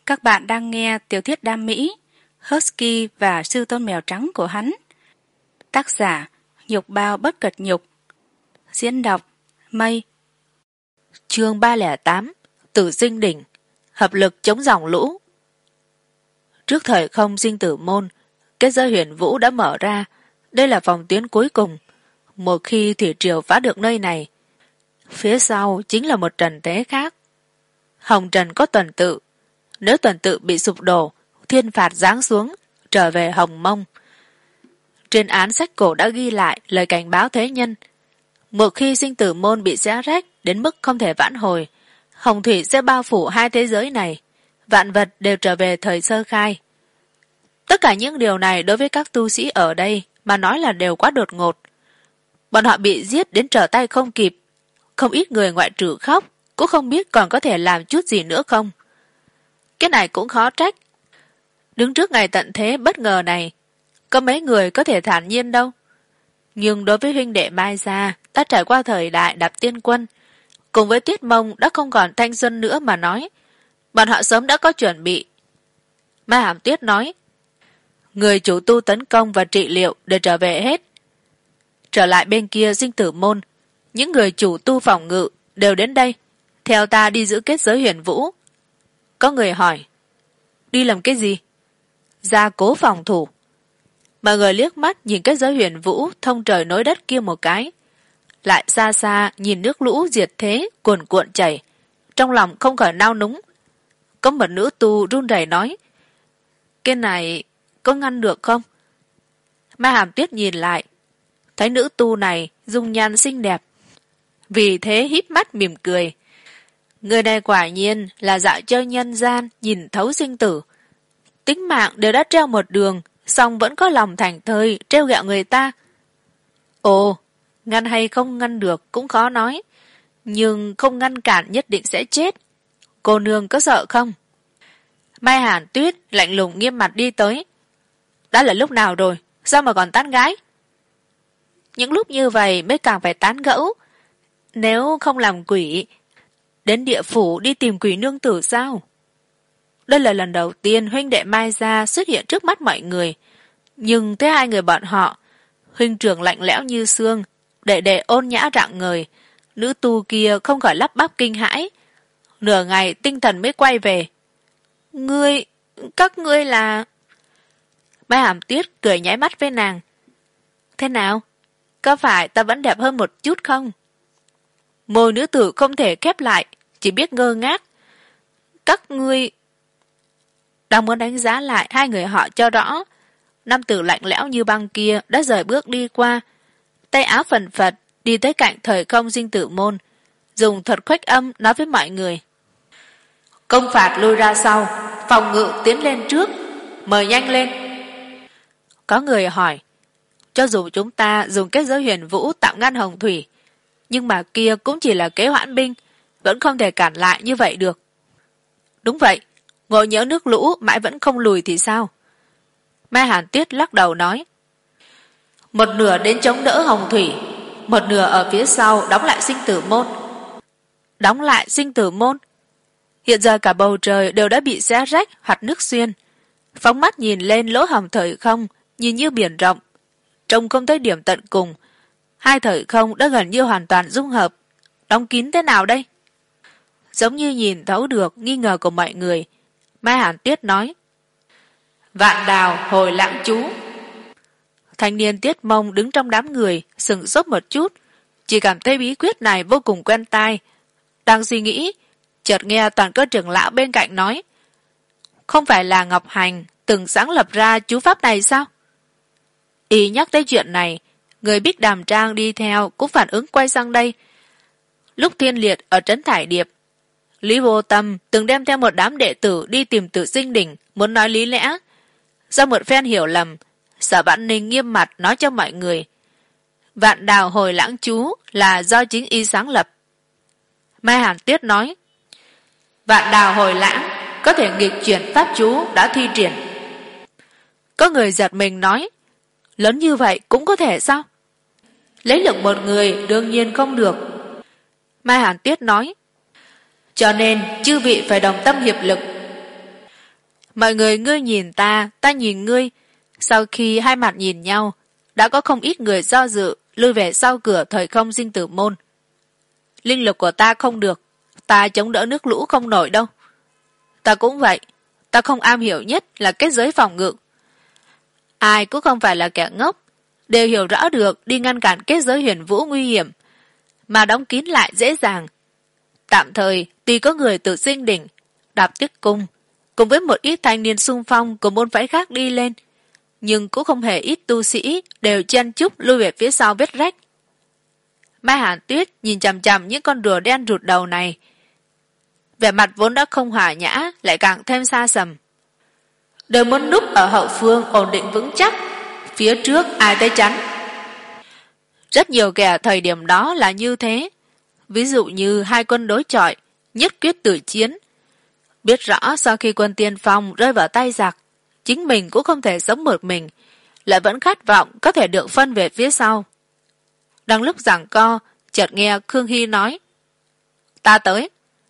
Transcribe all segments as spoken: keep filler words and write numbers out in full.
Các bạn đang nghe tiểu thuyết đam mỹ Husky và sư tôn mèo trắng của hắn. Tác giả Nhục Bao Bất Cật Nhục. Diễn đọc Mây. Chương ba lẻ tám. Tử Sinh Đỉnh. Hợp lực chống dòng lũ. Trước thời không sinh tử môn, kết giới huyền vũ đã mở ra. Đây là phòng tuyến cuối cùng. Một khi thủy triều phá được nơi này, phía sau chính là một trần thế khác. Hồng trần có tuần tự. Nếu tuần tự bị sụp đổ, thiên phạt giáng xuống, trở về Hồng Mông. Trên án sách cổ đã ghi lại lời cảnh báo thế nhân. Một khi sinh tử môn bị xé rách đến mức không thể vãn hồi, hồng thủy sẽ bao phủ hai thế giới này. Vạn vật đều trở về thời sơ khai. Tất cả những điều này đối với các tu sĩ ở đây mà nói là đều quá đột ngột. Bọn họ bị giết đến trở tay không kịp. Không ít người ngoại trừ khóc, cũng không biết còn có thể làm chút gì nữa không. Cái này cũng khó trách. Đứng trước ngày tận thế bất ngờ này, có mấy người có thể thản nhiên đâu. Nhưng đối với huynh đệ Mai Gia, đã trải qua thời đại đạp tiên quân, cùng với Tiết Mông đã không còn thanh xuân nữa mà nói, bọn họ sớm đã có chuẩn bị. Mai Hàm Tuyết nói, người chủ tu tấn công và trị liệu đều trở về hết. Trở lại bên kia sinh tử môn, những người chủ tu phòng ngự đều đến đây, theo ta đi giữ kết giới huyền vũ. Có người hỏi, đi làm cái gì? Gia cố phòng thủ. Mọi người liếc mắt nhìn kết giới huyền vũ thông trời nối đất kia một cái, lại xa xa nhìn nước lũ diệt thế cuồn cuộn chảy, trong lòng không khỏi nao núng. Có một nữ tu run rẩy nói, cái này có ngăn được không? Mai Hàm Tuyết nhìn lại, thấy nữ tu này dung nhan xinh đẹp, vì thế híp mắt mỉm cười. Người này quả nhiên là dạo chơi nhân gian, nhìn thấu sinh tử. Tính mạng đều đã treo một đường, song vẫn có lòng thành thơi trêu ghẹo người ta. Ồ, ngăn hay không ngăn được cũng khó nói, nhưng không ngăn cản nhất định sẽ chết. Cô nương có sợ không? Mai Hàn Tuyết lạnh lùng nghiêm mặt đi tới. Đã là lúc nào rồi, sao mà còn tán gái? Những lúc như vậy mới càng phải tán gẫu. Nếu không làm quỷ, đến địa phủ đi tìm quỷ nương tử sao? Đây là lần đầu tiên huynh đệ Mai Gia xuất hiện trước mắt mọi người, nhưng thấy hai người bọn họ, huynh trưởng lạnh lẽo như xương, đệ đệ ôn nhã rạng ngời, nữ tu kia không khỏi lắp bắp kinh hãi. Nửa ngày tinh thần mới quay về. Ngươi, các ngươi là... Mai Hàm Tuyết cười nháy mắt với nàng. Thế nào? Có phải ta vẫn đẹp hơn một chút không? Môi nữ tử không thể khép lại, chỉ biết ngơ ngác. Các ngươi... Đang muốn đánh giá lại hai người họ cho rõ, nam tử lạnh lẽo như băng kia đã rời bước đi qua, tay áo phần phật đi tới cạnh thời không sinh tử môn, dùng thuật khuếch âm nói với mọi người. Công phạt lui ra sau, phòng ngự tiến lên trước, mời nhanh lên. Có người hỏi, cho dù chúng ta dùng kết giới huyền vũ tạm ngăn hồng thủy, nhưng mà kia cũng chỉ là kế hoãn binh, vẫn không thể cản lại như vậy được. Đúng vậy, ngộ nhỡ nước lũ mãi vẫn không lùi thì sao? Mai Hàn Tuyết lắc đầu nói, một nửa đến chống đỡ hồng thủy, một nửa ở phía sau đóng lại sinh tử môn. Đóng lại sinh tử môn? Hiện giờ cả bầu trời đều đã bị xé rách hoặc nước xuyên. Phóng mắt nhìn lên lỗ hổng thời không, nhìn như biển rộng, trông không tới điểm tận cùng. Hai thời không đã gần như hoàn toàn dung hợp. Đóng kín thế nào đây? Giống như nhìn thấu được nghi ngờ của mọi người, Mai Hàn Tuyết nói, vạn đào hồi lãng chú. Thanh niên Tiết Mông đứng trong đám người sửng sốt một chút, chỉ cảm thấy bí quyết này vô cùng quen tai. Đang suy nghĩ, chợt nghe toàn cơ trưởng lão bên cạnh nói, không phải là Ngọc Hành từng sáng lập ra chú pháp này sao? Y nhắc tới chuyện này, người Bích Đàm Trang đi theo cũng phản ứng quay sang đây. Lúc Thiên Liệt ở trấn Thải Điệp, Lý Vô Tâm từng đem theo một đám đệ tử đi tìm Tử Sinh Đỉnh, muốn nói lý lẽ. Do một phen hiểu lầm, Sở Vãn Ninh nghiêm mặt nói cho mọi người, vạn đào hồi lãng chú là do chính y sáng lập. Mai Hàn Tuyết nói, vạn đào hồi lãng có thể nghịch chuyển pháp chú đã thi triển. Có người giật mình nói, lớn như vậy cũng có thể sao? Lấy lực một người đương nhiên không được. Mai Hàn Tuyết nói, cho nên chư vị phải đồng tâm hiệp lực. Mọi người ngươi nhìn ta, ta nhìn ngươi. Sau khi hai mặt nhìn nhau, đã có không ít người do dự, lui về sau cửa thời không sinh tử môn. Linh lực của ta không được, ta chống đỡ nước lũ không nổi đâu. Ta cũng vậy, ta không am hiểu nhất là kết giới phòng ngự. Ai cũng không phải là kẻ ngốc, đều hiểu rõ được đi ngăn cản kết giới huyền vũ nguy hiểm, mà đóng kín lại dễ dàng. Tạm thời, tuy có người từ Sinh Đỉnh, Đạp Tuyết Cung, cùng với một ít thanh niên xung phong của môn phái khác đi lên, nhưng cũng không hề ít tu sĩ đều chen chúc lui về phía sau vết rách. Mai Hàn Tuyết nhìn chằm chằm những con rùa đen rụt đầu này, vẻ mặt vốn đã không hòa nhã lại càng thêm xa sầm. Đều muốn núp ở hậu phương ổn định vững chắc, phía trước ai tới chắn. Rất nhiều kẻ thời điểm đó là như thế. Ví dụ như hai quân đối chọi, nhất quyết tử chiến. Biết rõ sau khi quân tiên phong rơi vào tay giặc, chính mình cũng không thể sống một mình, lại vẫn khát vọng có thể được phân về phía sau. Đang lúc giằng co, chợt nghe Khương Hy nói: Ta tới.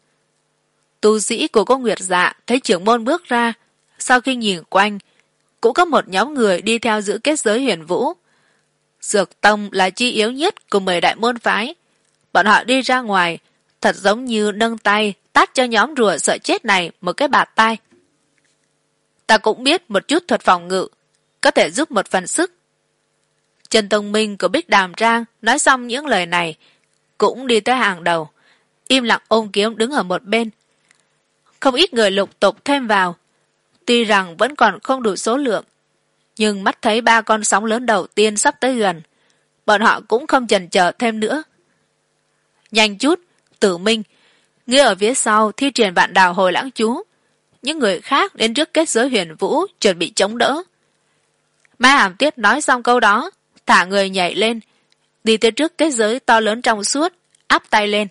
Tu sĩ của cô Nguyệt Dạ thấy trưởng môn bước ra, sau khi nhìn quanh, cũng có một nhóm người đi theo giữ kết giới huyền vũ. Dược tông là chi yếu nhất của mười đại môn phái. Bọn họ đi ra ngoài, thật giống như nâng tay tát cho nhóm rùa sợ chết này một cái bạt tai. Ta cũng biết một chút thuật phòng ngự, có thể giúp một phần sức. Trần Tông Minh của Bích Đàm Trang nói xong những lời này, cũng đi tới hàng đầu, im lặng ôm kiếm đứng ở một bên. Không ít người lục tục thêm vào, tuy rằng vẫn còn không đủ số lượng, nhưng mắt thấy ba con sóng lớn đầu tiên sắp tới gần, bọn họ cũng không chần chờ thêm nữa. Nhanh chút, Tử Minh, ngươi ở phía sau thi triển vạn đào hồi lãng chú. Những người khác đến trước kết giới huyền vũ chuẩn bị chống đỡ. Mai Hàm Tuyết nói xong câu đó, thả người nhảy lên, đi tới trước kết giới to lớn trong suốt, áp tay lên.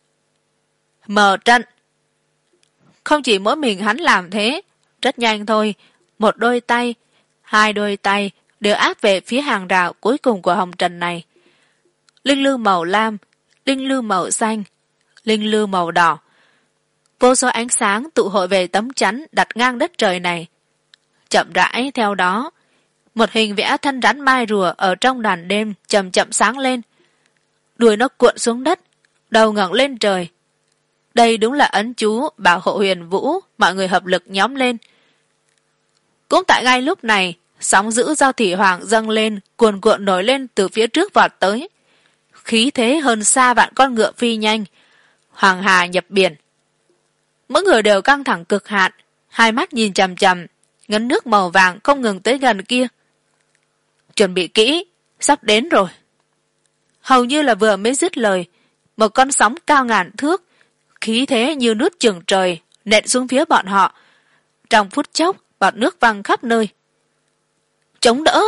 Mở trận. Không chỉ mỗi mình hắn làm thế, rất nhanh thôi, một đôi tay, hai đôi tay đều áp về phía hàng rào cuối cùng của hồng trần này. Linh lư màu lam, linh lư màu xanh, linh lư màu đỏ. Vô số ánh sáng tụ hội về tấm chắn đặt ngang đất trời này. Chậm rãi theo đó, một hình vẽ thân rắn mai rùa ở trong đàn đêm chậm chậm sáng lên. Đuôi nó cuộn xuống đất, đầu ngẩng lên trời. Đây đúng là ấn chú bảo hộ huyền vũ, mọi người hợp lực nhóm lên. Cũng tại ngay lúc này, sóng dữ do thủy hoàng dâng lên, cuồn cuộn nổi lên từ phía trước vọt tới. Khí thế hơn xa vạn con ngựa phi nhanh, hoàng hà nhập biển. Mỗi người đều căng thẳng cực hạn, hai mắt nhìn chằm chằm, ngấn nước màu vàng không ngừng tới gần kia. Chuẩn bị kỹ, sắp đến rồi. Hầu như là vừa mới dứt lời, một con sóng cao ngàn thước, khí thế như nước chừng trời, nện xuống phía bọn họ. Trong phút chốc, bọt nước văng khắp nơi. Chống đỡ!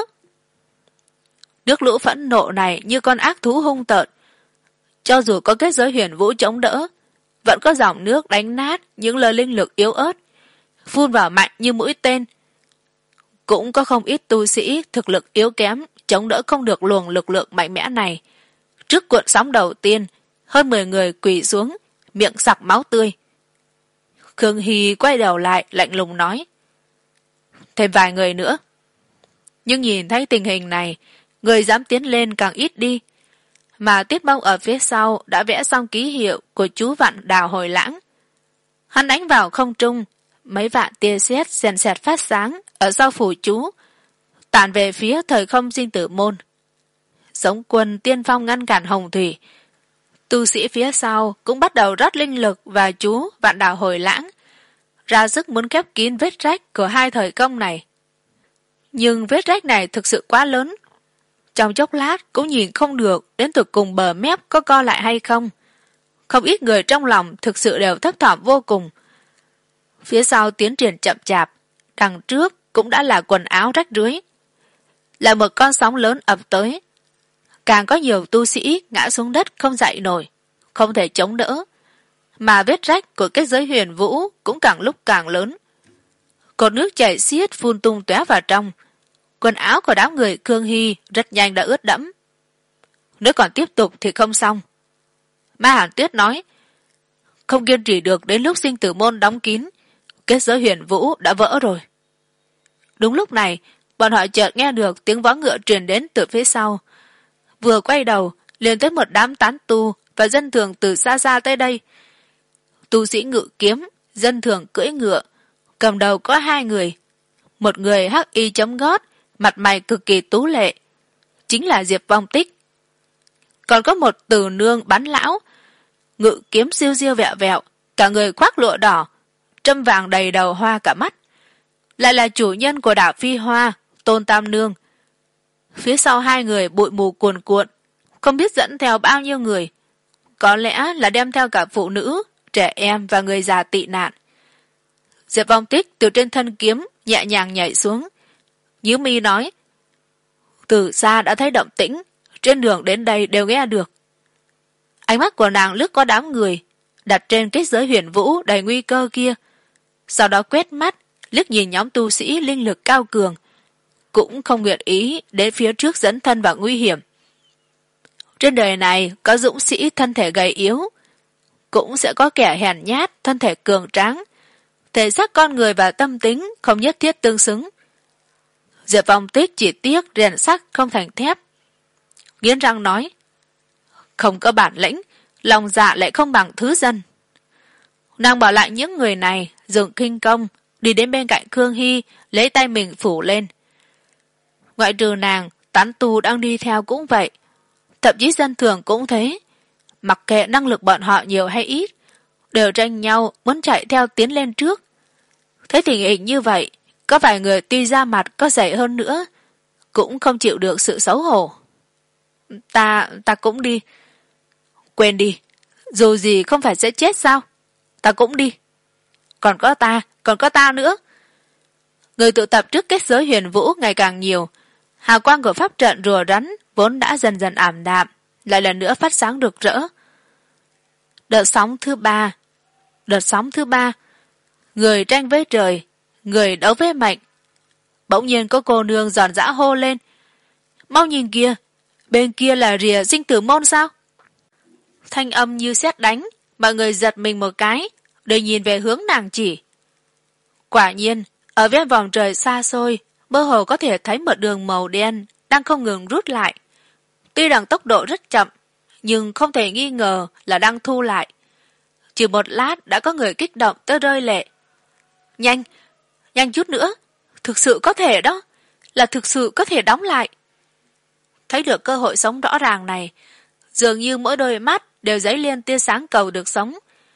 Nước lũ phẫn nộ này như con ác thú hung tợn. Cho dù có kết giới huyền vũ chống đỡ, vẫn có dòng nước đánh nát những lời linh lực yếu ớt, phun vào mạnh như mũi tên. Cũng có không ít tu sĩ thực lực yếu kém chống đỡ không được luồng lực lượng mạnh mẽ này. Trước cuộn sóng đầu tiên, hơn mười người quỳ xuống, miệng sặc máu tươi. Khương Hy quay đầu lại lạnh lùng nói: Thêm vài người nữa. Nhưng nhìn thấy tình hình này, người dám tiến lên càng ít đi. Mà Tiết Mông ở phía sau đã vẽ xong ký hiệu của chú vạn đào hồi lãng. Hắn đánh vào không trung, mấy vạn tia sét sèn sẹt phát sáng ở sau phủ chú, tản về phía thời không sinh tử môn. Giống quân tiên phong ngăn cản hồng thủy. Tu sĩ phía sau cũng bắt đầu rót linh lực và chú vạn đào hồi lãng, ra sức muốn khép kín vết rách của hai thời công này. Nhưng vết rách này thực sự quá lớn. Trong chốc lát cũng nhìn không được đến tụt cùng bờ mép có co lại hay không. Không ít người trong lòng thực sự đều thấp thỏm vô cùng. Phía sau tiến triển chậm chạp, đằng trước cũng đã là quần áo rách rưới. Là một con sóng lớn ập tới. Càng có nhiều tu sĩ ngã xuống đất không dậy nổi, không thể chống đỡ. Mà vết rách của kết giới huyền vũ cũng càng lúc càng lớn. Cột nước chảy xiết phun tung tóe vào trong. Quần áo của đám người Khương Hy rất nhanh đã ướt đẫm. Nếu còn tiếp tục thì không xong. Mai Hàn Tuyết nói: Không kiên trì được đến lúc sinh tử môn đóng kín, kết giới huyền vũ đã vỡ rồi. Đúng lúc này, bọn họ chợt nghe được tiếng vó ngựa truyền đến từ phía sau. Vừa quay đầu, liền thấy một đám tán tu và dân thường từ xa xa tới đây. Tu sĩ ngự kiếm, dân thường cưỡi ngựa, cầm đầu có hai người. Một người hắc y chấm gót, mặt mày cực kỳ tú lệ, chính là Diệp Vong Tích. Còn có một từ nương bán lão, ngự kiếm siêu siêu vẹo vẹo, cả người khoác lụa đỏ, trâm vàng đầy đầu hoa cả mắt, lại là chủ nhân của đảo Phi Hoa, Tôn Tam Nương. Phía sau hai người bụi mù cuồn cuộn, không biết dẫn theo bao nhiêu người, có lẽ là đem theo cả phụ nữ, trẻ em và người già tị nạn. Diệp Vong Tích từ trên thân kiếm nhẹ nhàng nhảy xuống, nhíu mi nói: từ xa đã thấy động tĩnh, trên đường đến đây đều nghe được. Ánh mắt của nàng lướt qua đám người đặt trên kết giới huyền vũ đầy nguy cơ kia, sau đó quét mắt liếc nhìn nhóm tu sĩ linh lực cao cường, cũng không nguyện ý đến phía trước dẫn thân vào nguy hiểm. Trên đời này có dũng sĩ thân thể gầy yếu, cũng sẽ có kẻ hèn nhát thân thể cường tráng, thể xác con người và tâm tính không nhất thiết tương xứng. Diệp Vong Tích chỉ tiếc rèn sắt không thành thép, nghiến răng nói: không có bản lĩnh, lòng dạ lại không bằng thứ dân. Nàng bỏ lại những người này dùng khinh công đi đến bên cạnh Khương Hy, lấy tay mình phủ lên. Ngoại trừ nàng, tán tu đang đi theo cũng vậy, thậm chí dân thường cũng thế. Mặc kệ năng lực bọn họ nhiều hay ít, đều tranh nhau muốn chạy theo tiến lên trước. Thấy tình hình như vậy, có vài người tuy da mặt có dày hơn nữa, cũng không chịu được sự xấu hổ. Ta, ta cũng đi. Quên đi, dù gì không phải sẽ chết sao? Ta cũng đi. Còn có ta, còn có ta nữa. Người tụ tập trước kết giới huyền vũ ngày càng nhiều, hào quang của pháp trận rùa rắn vốn đã dần dần ảm đạm, lại lần nữa phát sáng rực rỡ. Đợt sóng thứ ba, đợt sóng thứ ba, người tranh với trời, người đấu với mệnh. Bỗng nhiên có cô nương giòn giã hô lên: mau nhìn kìa, bên kia là rìa sinh tử môn sao? Thanh âm như sét đánh, mọi người giật mình một cái, đều nhìn về hướng nàng chỉ. Quả nhiên, ở bên vòng trời xa xôi, mơ hồ có thể thấy một đường màu đen đang không ngừng rút lại. Tuy rằng tốc độ rất chậm, nhưng không thể nghi ngờ là đang thu lại. Chỉ một lát đã có người kích động tới rơi lệ. Nhanh, nhanh chút nữa, thực sự có thể đó, là thực sự có thể đóng lại. Thấy được cơ hội sống rõ ràng này, dường như mỗi đôi mắt đều dấy lên tia sáng cầu được sống.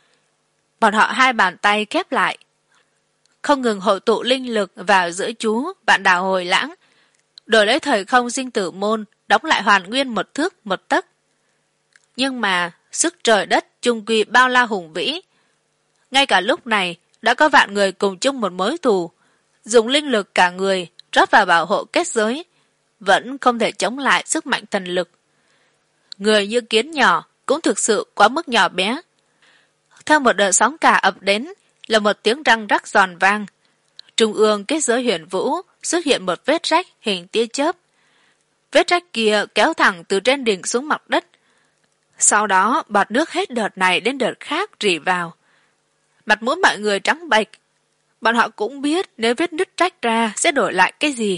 Bọn họ hai bàn tay khép lại, không ngừng hội tụ linh lực vào giữa chú vạn đảo hồi lãng, đổi lấy thời không sinh tử môn đóng lại hoàn nguyên một thước một tấc. Nhưng mà sức trời đất chung quy bao la hùng vĩ, ngay cả lúc này đã có vạn người cùng chung một mối thù, dùng linh lực cả người rót vào bảo hộ kết giới, vẫn không thể chống lại sức mạnh thần lực. Người như kiến nhỏ cũng thực sự quá mức nhỏ bé. Theo một đợt sóng cả ập đến là một tiếng răng rắc giòn vang. Trung ương kết giới huyền vũ xuất hiện một vết rách hình tia chớp. Vết rách kia kéo thẳng từ trên đỉnh xuống mặt đất. Sau đó bọt nước hết đợt này đến đợt khác rỉ vào. Mặt mũi mọi người trắng bệch. Bọn họ cũng biết nếu vết nứt rách ra sẽ đổi lại cái gì.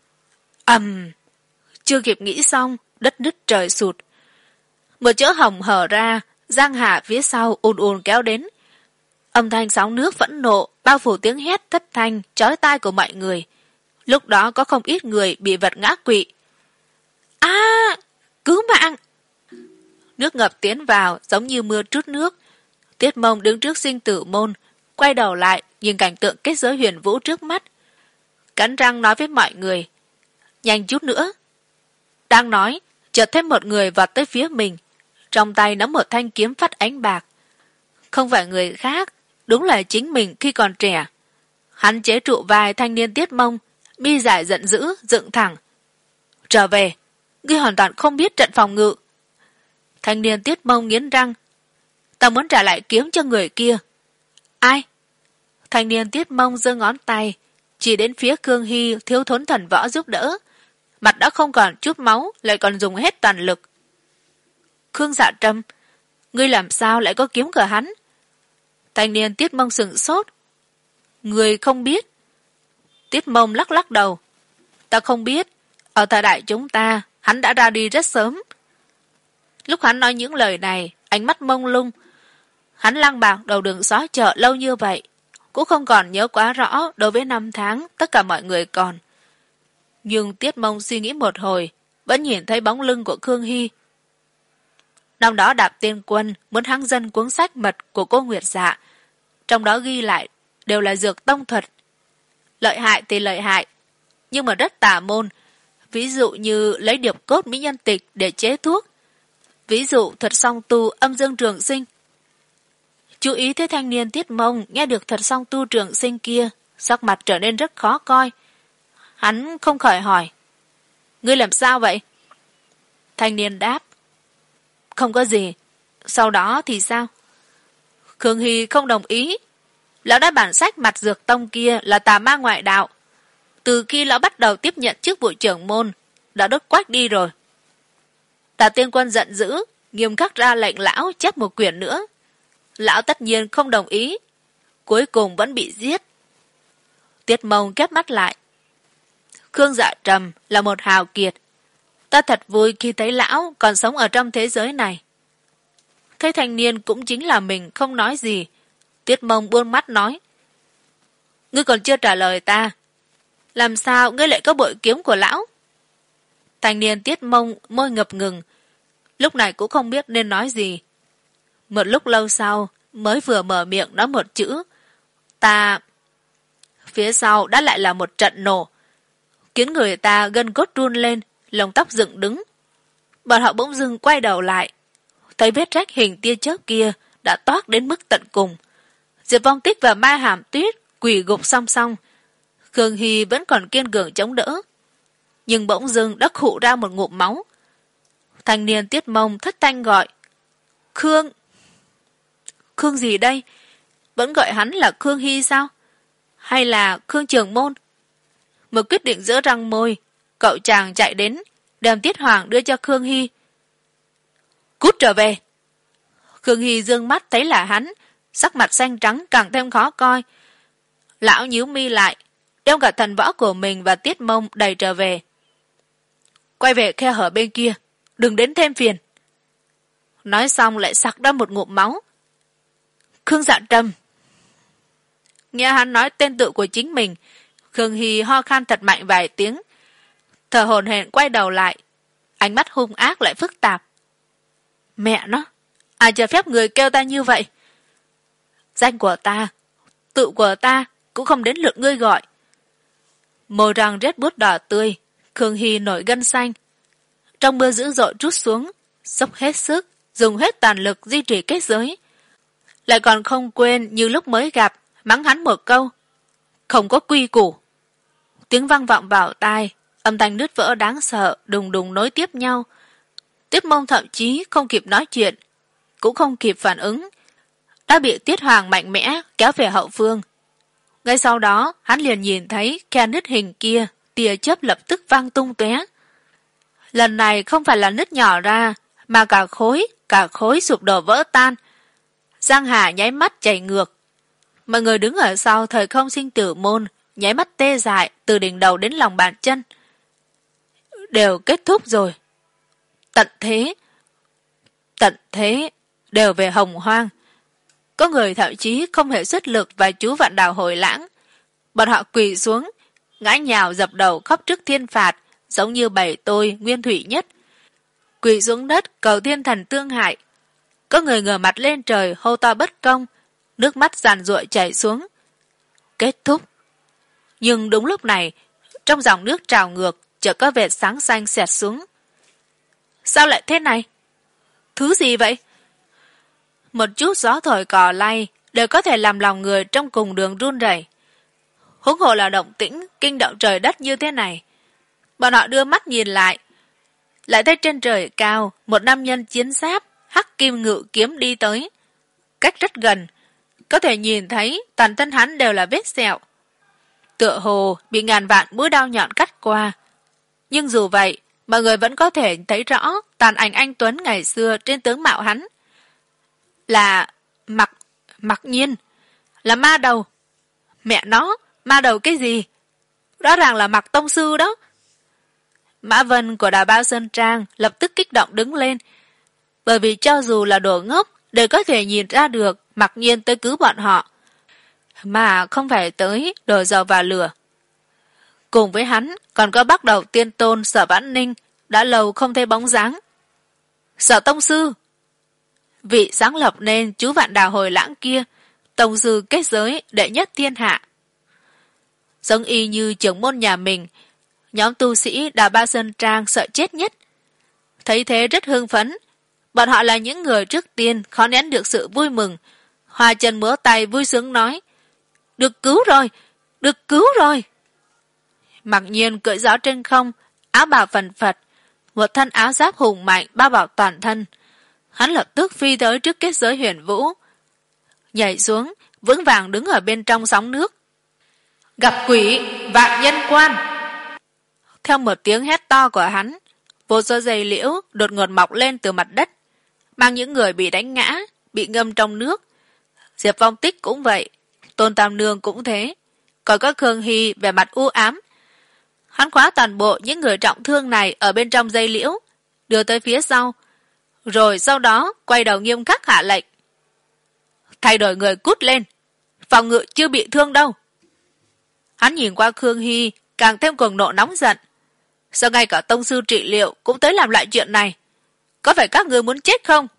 ầm, um, chưa kịp nghĩ xong, đất nứt trời sụt. Một chỗ hồng hở ra, Giang Hà phía sau ùn ùn kéo đến. Âm thanh sóng nước phẫn nộ bao phủ tiếng hét thất thanh chói tai của mọi người. Lúc đó có không ít người bị vật ngã quỵ. A, à, cứu mạng! Nước ngập tiến vào giống như mưa trút nước. Tiết Mông đứng trước sinh tử môn, quay đầu lại nhìn cảnh tượng kết giới huyền vũ trước mắt, cắn răng nói với mọi người: nhanh chút nữa. Đang nói, chợt thấy một người vọt tới phía mình, trong tay nắm một thanh kiếm phát ánh bạc. Không phải người khác, đúng là chính mình khi còn trẻ. Hắn chế trụ vai thanh niên Tiết Mông, mi dài giận dữ dựng thẳng. Trở về, ngươi hoàn toàn không biết trận phòng ngự. Thanh niên Tiết Mông nghiến răng: ta muốn trả lại kiếm cho người kia. Ai? Thanh niên Tiết Mông giơ ngón tay chỉ đến phía Khương Hy thiếu thốn thần võ giúp đỡ, mặt đã không còn chút máu, lại còn dùng hết toàn lực. Khương Dạ Trâm, ngươi làm sao lại có kiếm của hắn? Thanh niên Tiết Mông sửng sốt. Người không biết? Tiết Mông lắc lắc đầu. Ta không biết. Ở thời đại chúng ta, hắn đã ra đi rất sớm. Lúc hắn nói những lời này, ánh mắt mông lung. Hắn lang bạc đầu đường xó chợ lâu như vậy, cũng không còn nhớ quá rõ đối với năm tháng tất cả mọi người còn. Nhưng Tiết Mông suy nghĩ một hồi, vẫn nhìn thấy bóng lưng của Khương Hy. Năm đó Đạp Tiên Quân muốn hăng dân cuốn sách mật của cô Nguyệt Dạ, trong đó ghi lại đều là dược tông thuật. Lợi hại thì lợi hại, nhưng mà rất tà môn. Ví dụ như lấy điệp cốt mỹ nhân tịch để chế thuốc. Ví dụ thuật song tu âm dương trường sinh. Chú ý thấy thanh niên Tiết Mông nghe được thuật song tu trường sinh kia, sắc mặt trở nên rất khó coi. Hắn không khỏi hỏi, ngươi làm sao vậy? Thanh niên đáp, không có gì. Sau đó thì sao? Khương Hy không đồng ý. Lão đã bản sách mặt dược tông kia là tà ma ngoại đạo. Từ khi lão bắt đầu tiếp nhận chức vụ trưởng môn, đã đốt quách đi rồi. Tà Tiên Quân giận dữ, nghiêm khắc ra lệnh lão chép một quyển nữa. Lão tất nhiên không đồng ý, cuối cùng vẫn bị giết. Tiết Mông khép mắt lại. Khương Dạ Trầm là một hào kiệt. Ta thật vui khi thấy lão còn sống ở trong thế giới này. Thấy thanh niên cũng chính là mình không nói gì. Tiết Mông buông mắt nói, ngươi còn chưa trả lời ta. Làm sao ngươi lại có bội kiếm của lão? Thanh niên Tiết Mông môi ngập ngừng, lúc này cũng không biết nên nói gì. Một lúc lâu sau mới vừa mở miệng nói một chữ, ta. Phía sau đã lại là một trận nổ, khiến người ta gân cốt run lên, lông tóc dựng đứng. Bọn họ bỗng dưng quay đầu lại, thấy vết rách hình tia chớp kia đã toát đến mức tận cùng. Diệp Vong Tích và Ma Hàm Tuyết quỳ gục song song. Khương Hy vẫn còn kiên cường chống đỡ, nhưng bỗng dưng đã khụ ra một ngụm máu. Thanh niên Tiết Mông thất thanh gọi, Khương. Khương gì đây? Vẫn gọi hắn là Khương Hy sao? Hay là Khương Trường Môn? Một quyết định giữa răng môi, cậu chàng chạy đến, đem Tiết Hoàng đưa cho Khương Hy. Cút trở về. Khương Hy dương mắt thấy là hắn, sắc mặt xanh trắng càng thêm khó coi. Lão nhíu mi lại, đem cả thần võ của mình và Tiết Mông đẩy trở về. Quay về khe hở bên kia, đừng đến thêm phiền. Nói xong lại sặc ra một ngụm máu. Khương Dạ Trầm. Nghe hắn nói tên tự của chính mình, Khương Hy ho khan thật mạnh vài tiếng, thở hổn hển quay đầu lại, ánh mắt hung ác lại phức tạp. Mẹ nó, ai cho phép người kêu ta như vậy? Danh của ta, tự của ta cũng không đến lượt ngươi gọi. Môi răng rết bút đỏ tươi, Khương Hy nổi gân xanh. Trong mưa dữ dội trút xuống, dốc hết sức, dùng hết toàn lực duy trì kết giới. Lại còn không quên như lúc mới gặp, mắng hắn một câu, không có quy củ. Tiếng vang vọng vào tai, âm thanh nứt vỡ đáng sợ đùng đùng nối tiếp nhau. Tiết Mông thậm chí không kịp nói chuyện, cũng không kịp phản ứng, đã bị Tiết Hoàng mạnh mẽ kéo về hậu phương. Ngay sau đó hắn liền nhìn thấy khe nứt hình kia, tia chớp lập tức vang tung tóe. Lần này không phải là nứt nhỏ ra, mà cả khối cả khối sụp đổ vỡ tan. Giang Hà nháy mắt chảy ngược. Mọi người đứng ở sau thời không sinh tử môn nháy mắt tê dại từ đỉnh đầu đến lòng bàn chân. Đều kết thúc rồi. Tận thế tận thế đều về hồng hoang. Có người thậm chí không hề xuất lực và chú vạn đào hồi lãng. Bọn họ quỳ xuống, ngã nhào dập đầu khóc trước thiên phạt, giống như bảy tôi nguyên thủy nhất. Quỳ xuống đất cầu thiên thần tương hại. Có người ngửa mặt lên trời hô to bất công, nước mắt giàn giụa chảy xuống. Kết thúc. Nhưng đúng lúc này, trong dòng nước trào ngược chợt có vệt sáng xanh xẹt xuống. Sao lại thế này? Thứ gì vậy? Một chút gió thổi cỏ lay đều có thể làm lòng người trong cùng đường run rẩy. Huống hồ là động tĩnh kinh động trời đất như thế này. Bọn họ đưa mắt nhìn lại, lại thấy trên trời cao một nam nhân chiến giáp hắc kim ngự kiếm đi tới. Cách rất gần, có thể nhìn thấy toàn thân hắn đều là vết sẹo, tựa hồ bị ngàn vạn mũi đao nhọn cắt qua. Nhưng dù vậy, mọi người vẫn có thể thấy rõ tàn ảnh anh tuấn ngày xưa trên tướng mạo hắn. Là mặc mặc nhiên, là ma đầu. Mẹ nó, ma đầu cái gì? Rõ ràng là Mạc tông sư đó. Mã Vân của Đào Bao Sơn Trang lập tức kích động đứng lên, bởi vì cho dù là đồ ngốc đều có thể nhìn ra được Mặc Nhiên tới cứu bọn họ, mà không phải tới đổ dầu vào lửa. Cùng với hắn còn có Bắc Đầu Tiên Tôn Sở Vãn Ninh, đã lâu không thấy bóng dáng. Sở tông sư, vị sáng lập nên chú Vạn Đào Hồi Lãng kia, tông sư kết giới đệ nhất thiên hạ. Giống y như trưởng môn nhà mình, nhóm tu sĩ Đào Ba Sơn Trang sợ chết nhất. Thấy thế rất hưng phấn, bọn họ là những người trước tiên khó nén được sự vui mừng, hoa chân múa tay vui sướng nói: được cứu rồi, được cứu rồi. Mặc Nhiên cưỡi gió trên không, áo bào phần phật, một thân áo giáp hùng mạnh bao bọc toàn thân. Hắn lập tức phi tới trước kết giới huyền vũ, nhảy xuống vững vàng đứng ở bên trong sóng nước. Gặp quỷ, vạn nhân quan. Theo một tiếng hét to của hắn, vô số dây liễu đột ngột mọc lên từ mặt đất, mang những người bị đánh ngã, bị ngâm trong nước. Diệp Phong Tích cũng vậy, Tôn Tam Nương cũng thế, còn có Khương Hy vẻ mặt u ám. Hắn khóa toàn bộ những người trọng thương này ở bên trong dây liễu, đưa tới phía sau, rồi sau đó quay đầu nghiêm khắc hạ lệnh: thay đổi người cút lên, phòng ngự chưa bị thương đâu. Hắn nhìn qua Khương Hy càng thêm cuồng nộ nóng giận. Sao ngay cả tông sư trị liệu cũng tới làm lại chuyện này? Có phải các người muốn chết không?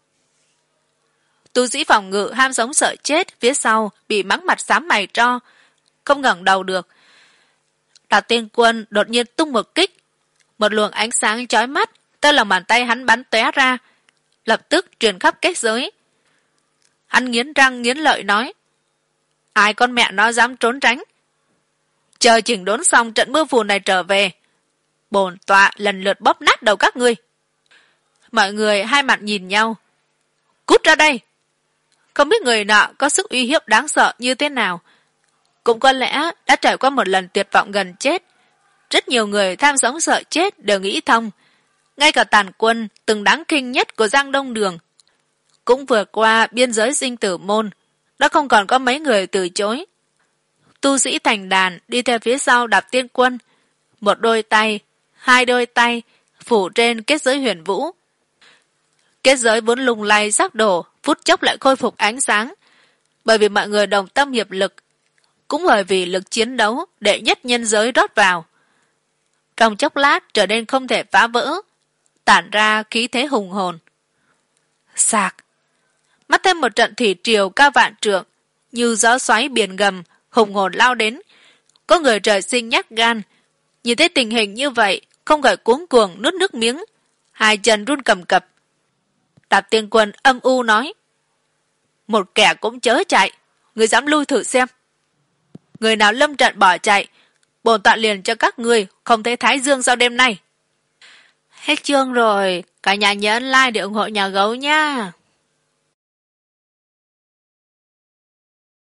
Tu sĩ phòng ngự ham sống sợ chết phía sau bị mắng mặt xám mày tro, không ngẩng đầu được. Tà Tiên Quân đột nhiên tung một kích, một luồng ánh sáng chói mắt từ lòng bàn tay hắn bắn tóe ra, lập tức truyền khắp kết giới. Hắn nghiến răng nghiến lợi nói: ai con mẹ nó dám trốn tránh? Chờ chỉnh đốn xong trận mưa phùn này trở về, bổn tọa lần lượt bóp nát đầu các ngươi. Mọi người hai mặt nhìn nhau. Cút ra đây! Không biết người nọ có sức uy hiếp đáng sợ như thế nào, cũng có lẽ đã trải qua một lần tuyệt vọng gần chết. Rất nhiều người tham sống sợ chết đều nghĩ thông. Ngay cả Tàn Quân từng đáng kinh nhất của Giang Đông Đường cũng vượt qua biên giới sinh tử môn, đã không còn có mấy người từ chối. Tu sĩ thành đàn đi theo phía sau Đạp Tiên Quân, một đôi tay, hai đôi tay phủ trên kết giới huyền vũ. Kết giới vốn lung lay sắp đổ, phút chốc lại khôi phục ánh sáng, bởi vì mọi người đồng tâm hiệp lực, cũng bởi vì lực chiến đấu đệ nhất nhân giới rót vào. Trong chốc lát trở nên không thể phá vỡ, tản ra khí thế hùng hồn. Sạc! Mắt thêm một trận thủy triều cao vạn trượng, như gió xoáy biển gầm, hùng hồn lao đến. Có người trời sinh nhát gan, nhìn thấy tình hình như vậy, không khỏi cuống cuồng nuốt nước miếng, hai chân run cầm cập. Tạp Tiên Quân âm u nói: một kẻ cũng chớ chạy, người dám lui thử xem. Người nào lâm trận bỏ chạy, bổn tọa liền cho các ngươi không thấy thái dương sau đêm nay. Hết chương rồi, cả nhà nhớ ấn like để ủng hộ nhà gấu nha.